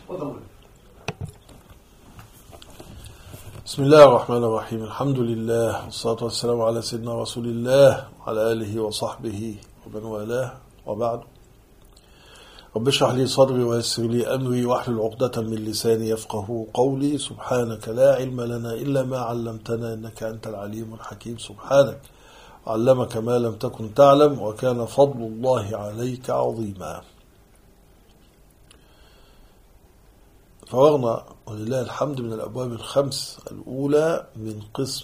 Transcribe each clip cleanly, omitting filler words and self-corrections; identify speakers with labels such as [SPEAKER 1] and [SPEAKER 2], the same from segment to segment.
[SPEAKER 1] بسم الله الرحمن الرحيم. الحمد لله والصلاة والسلام على سيدنا رسول الله وعلى آله وصحبه ومن والاه، وبعد. رب اشرح لي صدري ويسر لي أمري واحلل عقدة من لساني يفقه قولي. سبحانك لا علم لنا إلا ما علمتنا إنك أنت العليم الحكيم. سبحانك علمك ما لم تكن تعلم وكان فضل الله عليك عظيما. فرغنا ولله الحمد من الأبواب الخمس الأولى من قسم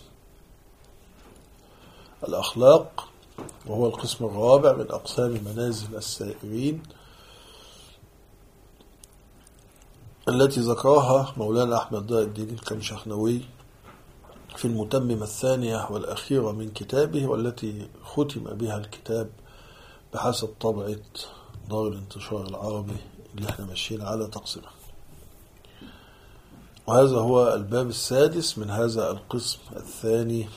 [SPEAKER 1] الأخلاق، وهو القسم الرابع من أقسام منازل السائرين التي ذكرها مولانا أحمد ضياء الدين الكمشخنوي في المتممة الثانية والأخيرة من كتابه، والتي ختم بها الكتاب بحسب طبعة دار الانتشار العربي اللي احنا ماشيين على تقسيمه. وهذا هو الباب السادس من هذا القسم الثاني،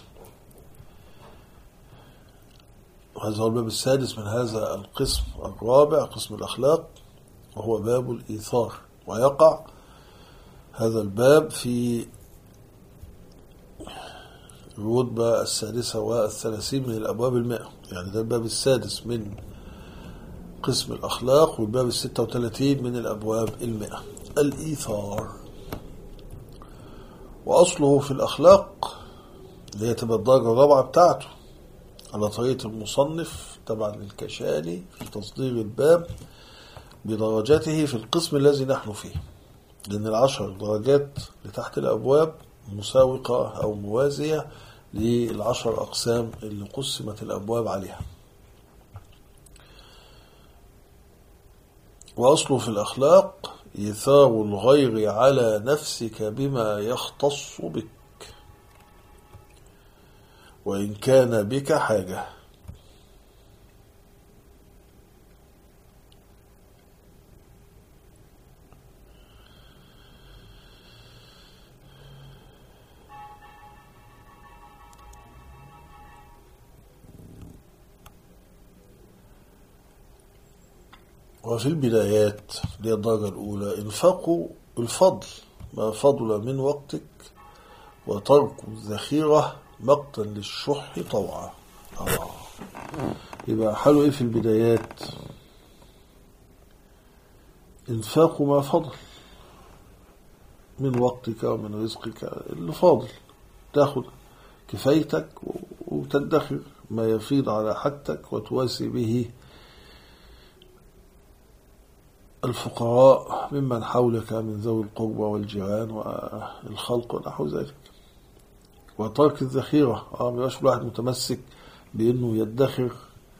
[SPEAKER 1] وهذا هو الباب السادس من هذا القسم الرابع، قسم الأخلاق، وهو باب الإيثار. ويقع هذا الباب في الرتبة السادسة والثلاثين من الأبواب 100، يعني ده الباب السادس من قسم الأخلاق، والباب 36 من الأبواب 100. الإيثار وأصله في الأخلاق اللي هي تبقى الدرجة الرابعة بتاعته على طريقة المصنف طبعا للكشاني في تصدير الباب بدرجته في القسم الذي نحن فيه، لأن 10 درجات لتحت الأبواب مساوقة أو موازية ل10 أقسام اللي قسمت الأبواب عليها. وأصله في الأخلاق إيثار الغير على نفسك بما يختص بك وإن كان بك حاجة. وفي البدايات اللي هي الدرجة الأولى انفقوا الفضل ما فضل من وقتك وترك الذخيرة مقتا للشح طوعا. يبقى حلو ايه في البدايات؟ انفاق ما فضل من وقتك ومن رزقك اللي فاضل، تاخد كفايتك وتدخر ما يفيض على حاجتك وتواسي به الفقراء ممن حولك من ذوي القربى والجيران والخلق ونحو ذلك. وترك الذخيرة ما يبقاش الواحد متمسك بأنه يدخر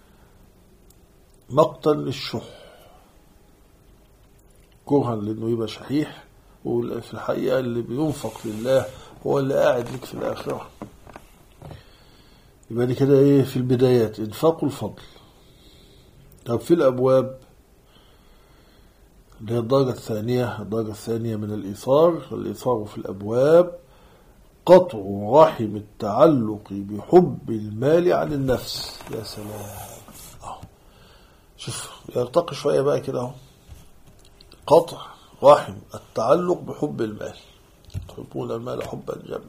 [SPEAKER 1] مقتا للشح، كرها لأنه يبقى شحيح، وفي الحقيقة اللي بينفق لله هو اللي قاعد لك في الآخرة. يبقى دي كده ايه في البدايات انفاق الفضل. طب في الأبواب اللي هي الدرجة الثانية من الإيثار، الإيثار في الأبواب قطع رحم التعلق بحب المال عن النفس. يا سلام، شوف يرتقي شوية بقى كده. قطع رحم التعلق بحب المال، تحبون المال حبا جما.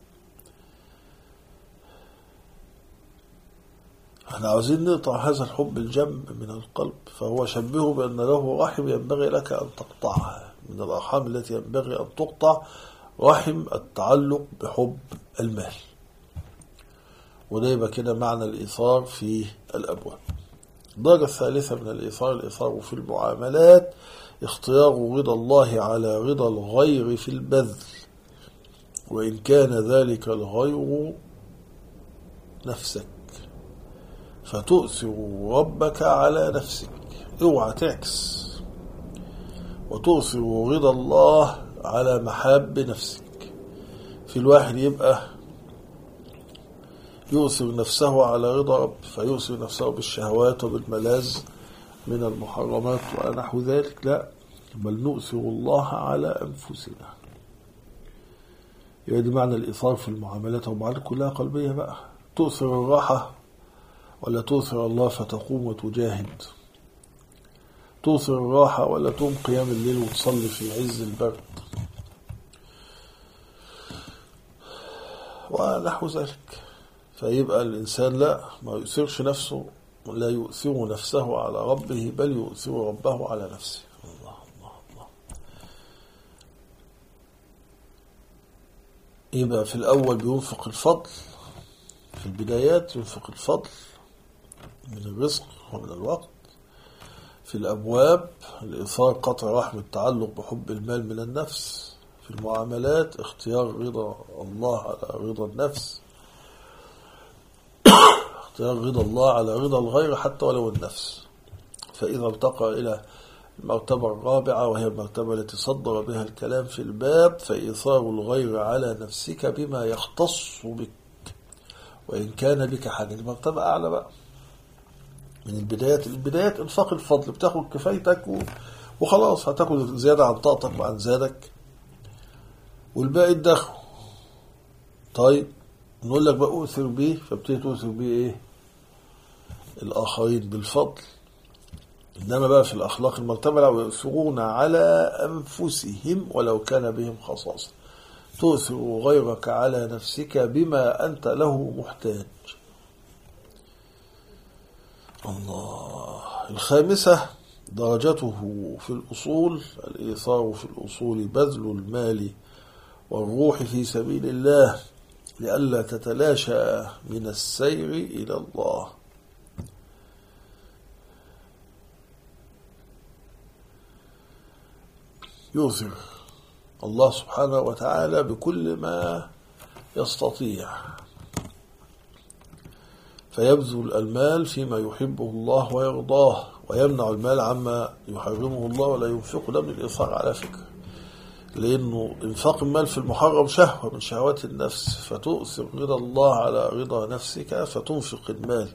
[SPEAKER 1] احنا عاوزين نقطع هذا الحب الجم من القلب، فهو شبهه بأن له رحم ينبغي لك أن تقطعها، من الأرحام التي ينبغي أن تقطع رحم التعلق بحب المال. وده يبقى كده معنى الإيثار في الأبواب. الدرجة الثالثة من الإيثار الإيثار في المعاملات، اختيار رضا الله على رضا الغير في البذل وإن كان ذلك الغير نفسك، فتؤثر ربك على نفسك، اوعى تعكس، وتؤثر رضا الله على محاب نفسك. في الواحد يبقى يؤثر نفسه على رضا رب، فيؤثر نفسه بالشهوات وبالملاذ من المحرمات ونحو ذلك، لا، بل نؤثر الله على أنفسنا. يعني معنى الإيثار في المعاملات، والمعاملات كلها قلبية بقى. تؤثر الراحة ولا تؤثر الله فتقوم وتجاهد؟ توثر الراحة ولا تقوم قيام الليل وتصلي في عز البرد ونحو ذلك. فيبقى الإنسان لا ما يؤثرش نفسه، لا يؤثر نفسه على ربه بل يؤثر ربه على نفسه. الله الله الله. يبقى في الأول بينفق الفضل، في البدايات ينفق الفضل من الرزق ومن الوقت. في الأبواب الإيثار، قطع رحم، التعلق بحب المال من النفس. في المعاملات اختيار رضا الله على رضا النفس، اختيار رضا الله على رضا الغير حتى ولو النفس. فإذا ارتقى إلى المرتبة الرابعة وهي المرتبة التي صدر بها الكلام في الباب، فإيثار الغير على نفسك بما يختص بك وإن كان بك حاجة. المرتبة أعلى بقى من البدايات انفاق الفضل، بتاخد كفايتك وخلاص، هتاخد زيادة عن طاقتك وعن زادك والباقي الدخل. طيب نقول لك بقى أؤثر بيه، فبتدي تؤثر بيه إيه؟ الآخرين بالفضل. إنما بقى في الأخلاق المرتبة لا، يؤثرون على أنفسهم ولو كان بهم خصاصة. تؤثر غيرك على نفسك بما أنت له محتاج. الله. الخامسة درجته في الأصول، الإيثار في الأصول بذل المال والروح في سبيل الله لئلا تتلاشى من السير إلى الله. يؤثر الله سبحانه وتعالى بكل ما يستطيع، فيبذل المال فيما يحبه الله ويرضاه، ويمنع المال عما يحرمه الله ولا ينفقه. ده من الإيثار على فكرة، لأنه إنفاق المال في المحرم شهوة من شهوات النفس، فتؤثر رضا الله على رضا نفسك فتنفق المال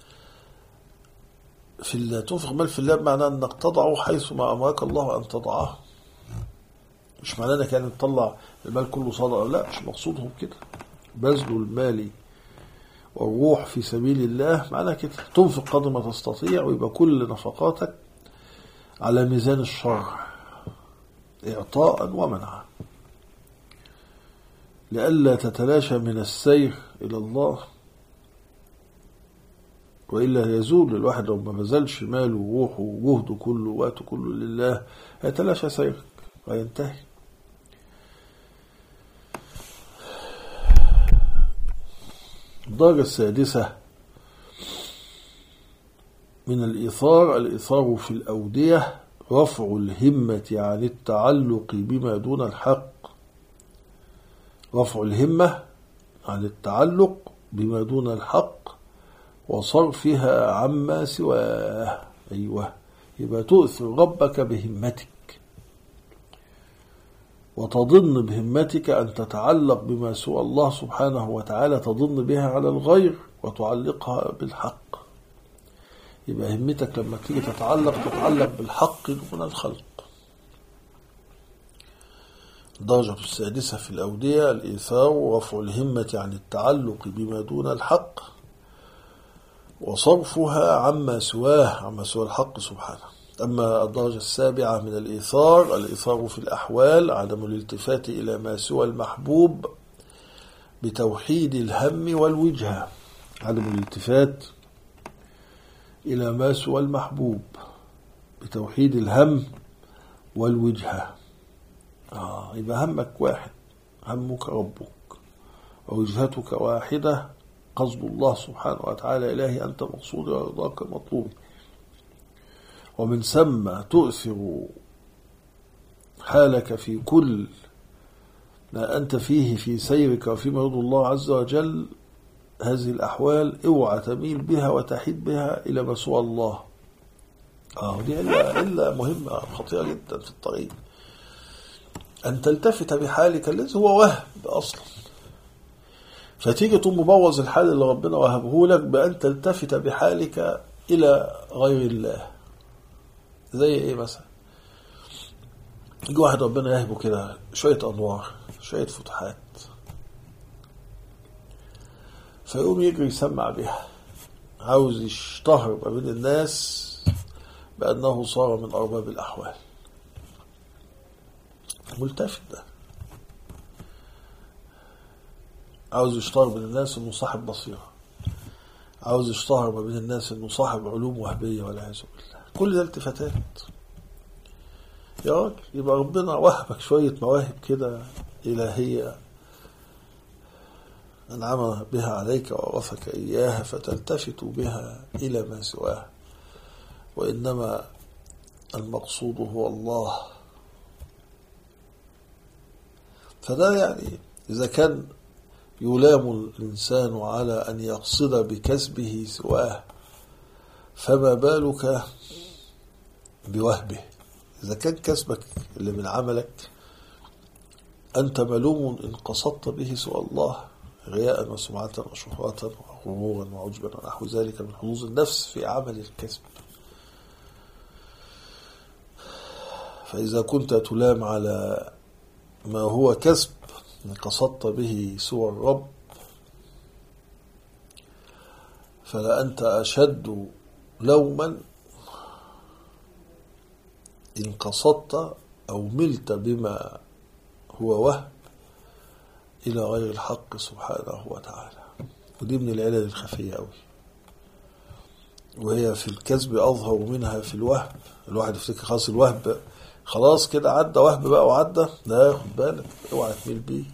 [SPEAKER 1] في الله. تنفق المال في الله بمعنى أنك تضعه حيث ما أمرك الله أن تضعه، مش معنى أنك يعني تطلع المال كله صدقة، لا، مش مقصودهم كده. بذل المال والروح في سبيل الله معنى كده، تنفق قدر ما تستطيع، ويبقى كل نفقاتك على ميزان الشرع إعطاء ومنعا لئلا تتلاشى من السير إلى الله، وإلا يزول الواحد لو ما بذلش ماله وروحه وجهده كله ووقته كله لله، هيتلاشى سيرك وينتهي. الدرجة السادسة من الإيثار، الإيثار في الأودية، رفع الهمة عن التعلق بما دون الحق. رفع الهمة عن التعلق بما دون الحق وصرفها عما سواه. أيوة، يبقى تؤثر ربك بهمتك وتظن بهمتك أن تتعلق بما سوى الله سبحانه وتعالى، تظن بها على الغير وتعلقها بالحق. يبقى همتك لما تيجي تتعلق بالحق دون الخلق. الدرجة السادسة في الأودية الإيثار ورفع الهمة عن التعلق بما دون الحق وصرفها عما سواه، عما سوى الحق سبحانه. أما الدرجة السابعة من الإيثار، الإيثار في الأحوال، عدم الالتفات إلى ما سوى المحبوب بتوحيد الهم والوجهة. عدم الالتفات إلى ما سوى المحبوب بتوحيد الهم والوجهة. يبقى همك واحد، همك ربك، ووجهتك واحدة، قصد الله سبحانه وتعالى إلهي أنت مقصودي ورضاك مطلوبي. ومن ثم تؤثر حالك في كل ما أنت فيه في سيرك وفيما يرضي الله عز وجل. هذه الأحوال اوعى تميل بها وتحيد بها إلى ما سوى الله. دي إلا مهمة خطيرة جدا في الطريق، أن تلتفت بحالك الذي هو وهب أصلا، فتيجي تقوم مبوظ الحال اللي ربنا وهبه لك بأن تلتفت بحالك إلى غير الله. زي إيه مثلا؟ يجي واحد ربنا يهبه كده شوية أنوار، شوية فتحات، فيقوم يجري يسمع بها، عاوز يشتهر ما بين الناس بأنه صار من أرباب الأحوال. ملتفت ده، عاوز يشتهر بين الناس انه صاحب بصيرة، عاوز يشتهر ما بين الناس انه صاحب علوم وهبية والعياذ بالله. كل ده التفاتات يا راجل. يبقى ربنا وهبك شوية مواهب كده إلهية أنعم بها عليك وورثك إياها، فتلتفت بها إلى ما سواه، وإنما المقصود هو الله. فده يعني إذا كان يلام الإنسان على أن يقصد بكسبه سواه، فما بالك بوهبه؟ إذا كان كسبك اللي من عملك أنت ملوم إن قصدت به سوى الله، رياء وسمعة وشهرة وغرورا وعجبا ونحو ذلك من حظوظ النفس في عمل الكسب. فإذا كنت تلام على ما هو كسب إن قصدت به سوى الرب، فلا أنت أشد لوما إن قصدت أو ملت بما هو وهم إلى غير الحق سبحانه وتعالى. ودي من العلل الخفية أوي، وهي في الكذب أظهر منها في الوهم. الواحد يفتكر خلاص الوهم خلاص كده عدى، وهم بقى وعدى، لا خد بالك اوعى تميل بيه،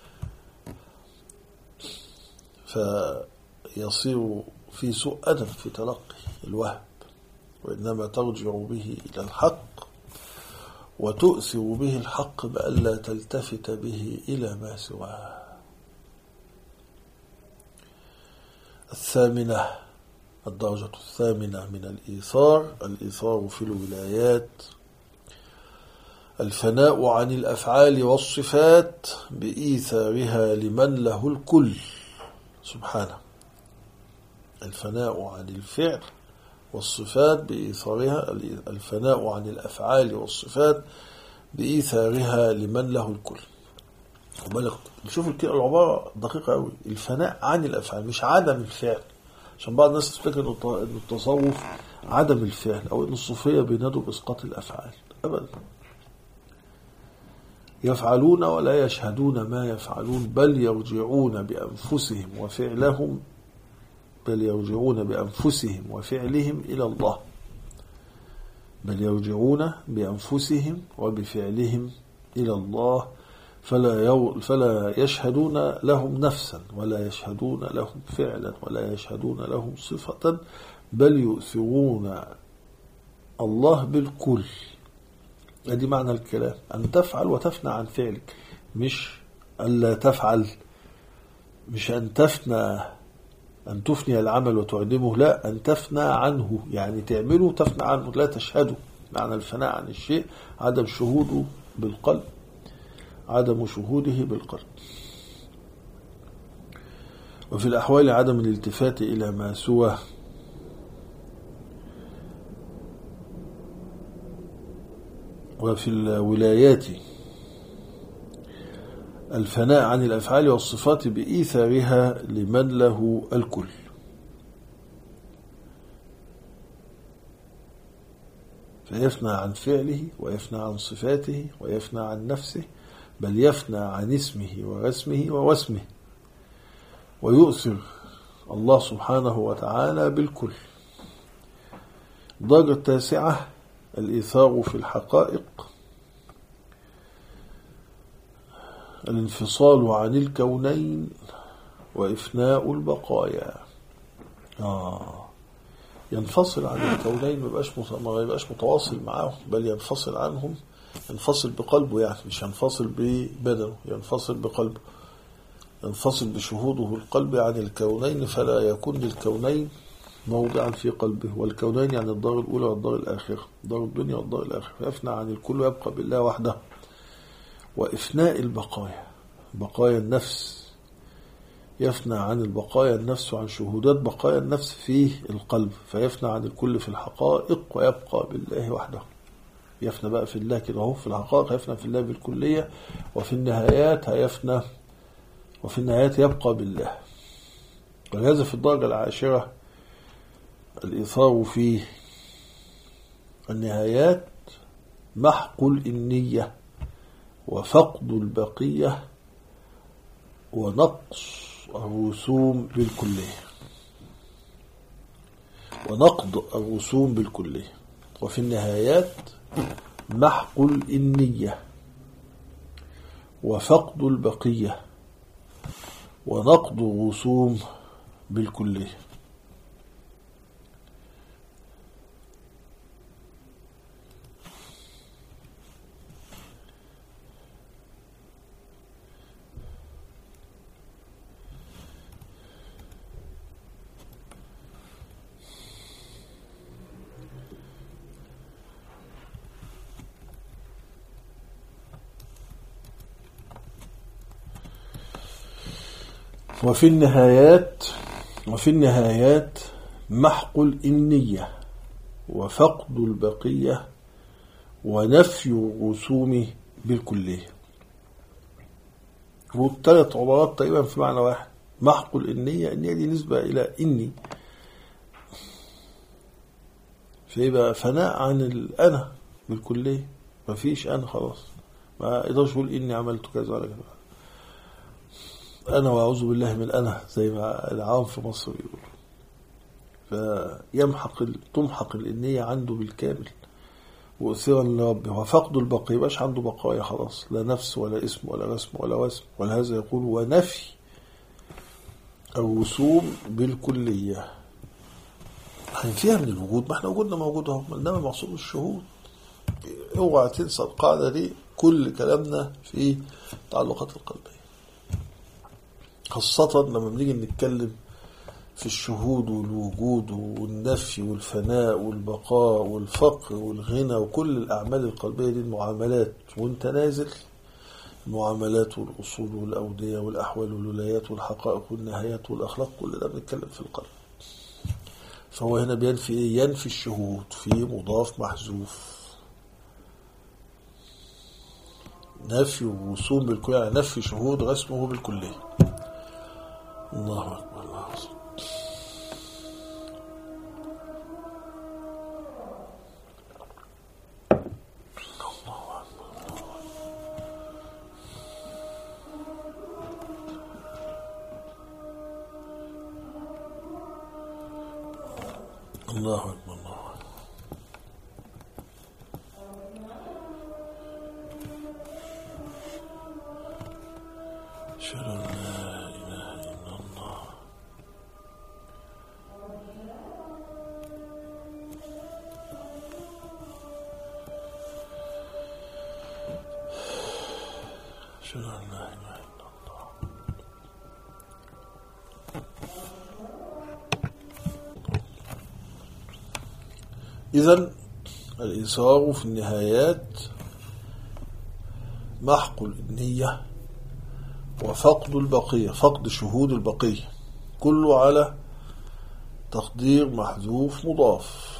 [SPEAKER 1] فيصير في سوء أدب في تلقي الوهم، وإنما ترجع به إلى الحق وتؤثر به الحق بألا تلتفت به إلى ما سواه. الثامنة، الدرجة الثامنة من الإيثار، الإيثار في الولايات، الفناء عن الأفعال والصفات بإيثارها لمن له الكل سبحانه. الفناء عن الفعل والصفات بإيثارها، الفناء عن الأفعال والصفات بإيثارها لمن له الكل. وبالك نشوف العبارة دقيقة قوي، الفناء عن الأفعال مش عدم الفعل، عشان بعض الناس تفكر إن التصوف عدم الفعل أو إن الصوفية بينادوا بإسقاط الأفعال. أبدا، يفعلون ولا يشهدون ما يفعلون، بل يرجعون بأنفسهم وفعلهم، بل يرجعون بأنفسهم وفعلهم إلى الله، بل يرجعون بأنفسهم وبفعلهم إلى الله، فلا يشهدون لهم نفسا ولا يشهدون لهم فعلا ولا يشهدون لهم صفة، بل يؤثرون الله بالكل. هذه معنى الكلام، أن تفعل وتفنى عن فعلك، مش ألا تفعل، مش أن تفنى، أن تفني العمل وتعدمه، لا، أن تفنى عنه، يعني تعمله تفنى عنه، لا تشهده. معنى الفناء عن الشيء عدم شهوده بالقلب، عدم شهوده بالقلب. وفي الأحوال عدم الالتفات إلى ما سواه. وفي الولايات الفناء عن الأفعال والصفات بإيثارها لمن له الكل. فيفنى عن فعله ويفنى عن صفاته ويفنى عن نفسه، بل يفنى عن اسمه ورسمه ووسمه، ويؤثر الله سبحانه وتعالى بالكل. الدرجة التاسعة الإيثار في الحقائق، الانفصال عن الكونين وإفناء البقايا. ينفصل عن الكونين، ما يبقاش متواصل معهم، بل ينفصل عنهم، ينفصل بقلبه، يعني مش ينفصل ببدنه، ينفصل بقلبه، ينفصل بشهوده القلب عن الكونين، فلا يكون للكونين موضعا في قلبه. والكونين يعني الدار الأولى والدار الآخرة، دار الدنيا والدار الآخرة. يفنى عن الكل ويبقى بالله وحده. وإفناء البقايا، بقايا النفس، يفنى عن البقايا النفس وعن شهودات بقايا النفس في القلب، فيفنى عن الكل في الحقائق ويبقى بالله وحده. يفنى بقى في الله كده، في الحقائق يفنى في الله بالكلية، وفي النهايات هيفنى، وفي النهايات يبقى بالله. ولهذا في الدرجة العاشرة الإيثار في النهايات محق الإنية وفقد البقية ونقص الرسوم بالكلية، ونقض الرسوم بالكلية. وفي النهايات محق الإنية وفقد البقية ونقض الرسوم بالكلية. وفي النهايات محق الإنية وفقد البقية ونفي الرسوم بالكلية. والثلاث عبارات تقريبا في معنى واحد. محق الإنية، النية دي نسبة إلى إني، فيبقى فناء عن الأنا بالكلية، مفيش أنا خلاص، ما يقدرش يقول إني عملت كذا ولا كذا، أنا وأعوذ بالله من الأنا زي ما العام في مصر يقول. تمحق الإنية عنده بالكامل وأثيرا لربه. وفقد البقية، يبقاش عنده بقايا خلاص، لا نفس ولا اسم ولا رسم ولا وسم. ولهذا يقول ونفي الرسوم بالكلية. هنفيها من الوجود، ما احنا وجودنا موجود اهو، انما مقصود الشهود. اوعى تنسى القاعدة دي، كل كلامنا في تعلقات القلبية، خاصة لما بنيجي نتكلم في الشهود والوجود والنفي والفناء والبقاء والفقر والغنى وكل الأعمال القلبية دي، المعاملات وانت نازل، المعاملات والأصول والأودية والأحوال والولايات والحقائق والنهايات والأخلاق، كل ده بنتكلم في القلب. فهو هنا بينفي ايه؟ ينفي الشهود في مضاف محذوف. نفي الرسوم بالكلية يعني نفي شهود رسمه بالكلية. الله أكبر، الله أكبر. الله أكبر، الله أكبر. أشهد أن لا إله إلا الله. أشهد أن لا إله إلا الله. إذن الإيثار في النهايات محق النية وفقد البقية، فقد شهود البقية، كله على تقدير محذوف مضاف.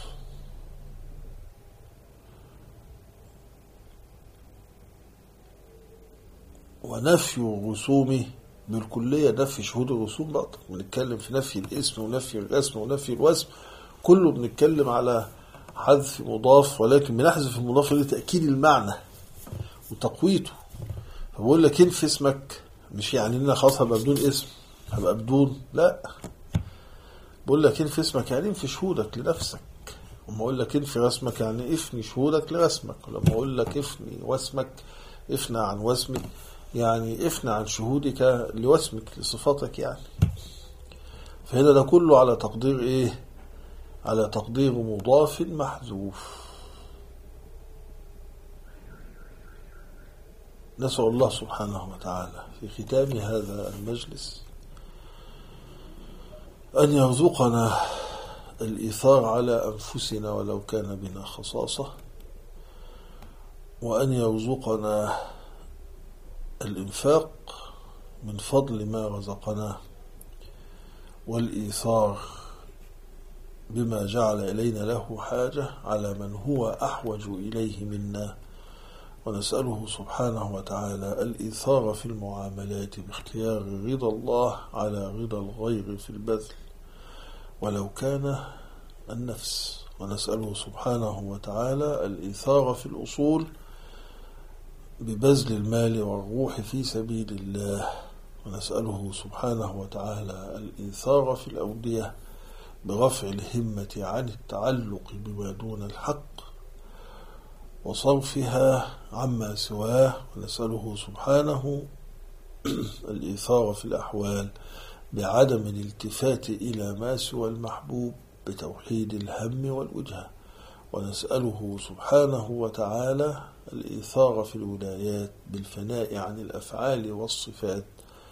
[SPEAKER 1] ونفي الرسوم بالكلية، نفي شهود الرسوم بقى بنتكلم في نفي الاسم ونفي الرسم ونفي الوسم، كله بنتكلم على حذف مضاف، ولكن بنحذف المضاف لتأكيد المعنى وتقويته. فبقول لك انفي اسمك، مش يعني ان خلاص هبقى بدون اسم، هبقى بدون، لا، بقول لك انفي اسمك يعني انفي شهودك لنفسك. وما اقول لك انفي رسمك يعني افني شهودك لرسمك. ولما اقول لك افني وسمك، افنى عن وسمك، يعني افنى عن شهودك لوسمك لصفاتك يعني. فهنا ده كله على تقدير ايه؟ على تقدير مضاف محذوف. نسأل الله سبحانه وتعالى في ختام هذا المجلس أن يرزقنا الإيثار على أنفسنا ولو كان بنا خصاصة، وأن يرزقنا الإنفاق من فضل ما رزقنا، والإيثار بما جعل إلينا له حاجة على من هو أحوج إليه منا. ونسأله سبحانه وتعالى الإيثار في المعاملات باختيار رضا الله على رضا الغير في البذل ولو كان النفس. ونسأله سبحانه وتعالى الإيثار في الأصول ببذل المال والروح في سبيل الله، ونسأله سبحانه وتعالى الإيثار في الأودية برفع الهمة عن التعلق بما دون الحق وصرفها عما سواه، ونسأله سبحانه الإيثار في الأحوال بعدم الالتفات إلى ما سوى المحبوب بتوحيد الهم والوجهة، ونسأله سبحانه وتعالى الإيثار في الولايات بالفناء عن الأفعال والصفات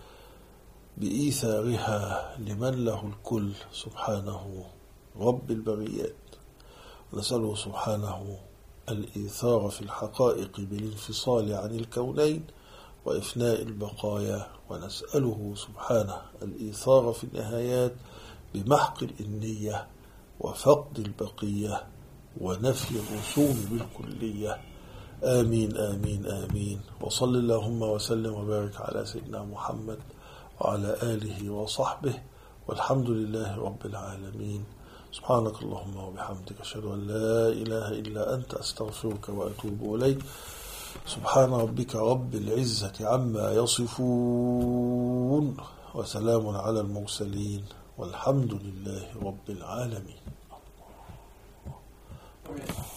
[SPEAKER 1] بإيثارها لمن له الكل سبحانه رب البريات، ونسأله سبحانه الإيثار في الحقائق بالانفصال عن الكونين وإفناء البقايا، ونسأله سبحانه الإيثار في النهايات بمحق الإنية وفقد البقية ونفي الرسوم بالكلية. آمين آمين آمين. وصل اللهم وسلم وبارك على سيدنا محمد وعلى آله وصحبه، والحمد لله رب العالمين. سبحانك اللهم وبحمدك أشهد أن لا إله إلا أنت أستغفرك وأتوب إليك. سبحان ربك رب العزة عما يصفون، وسلام على المرسلين، والحمد لله رب العالمين.